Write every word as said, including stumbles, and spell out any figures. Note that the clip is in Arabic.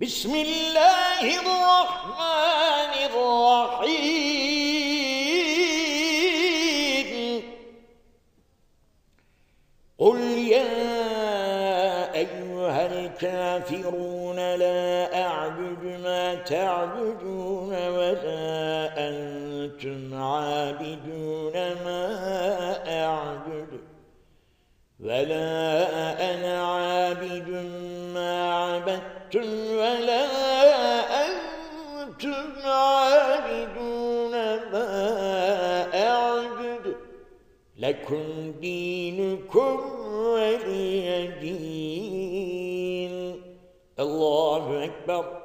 بسم الله الرحمن الرحيم قل يا أيها الكافرون لا أعبد ما تعبدون ولا أنتم عابدون ما أعبد ولا أنا عابد ما عبدتم ولا أنتم عابدون ما أعبد لكم دينكم ولي دين. الله أكبر.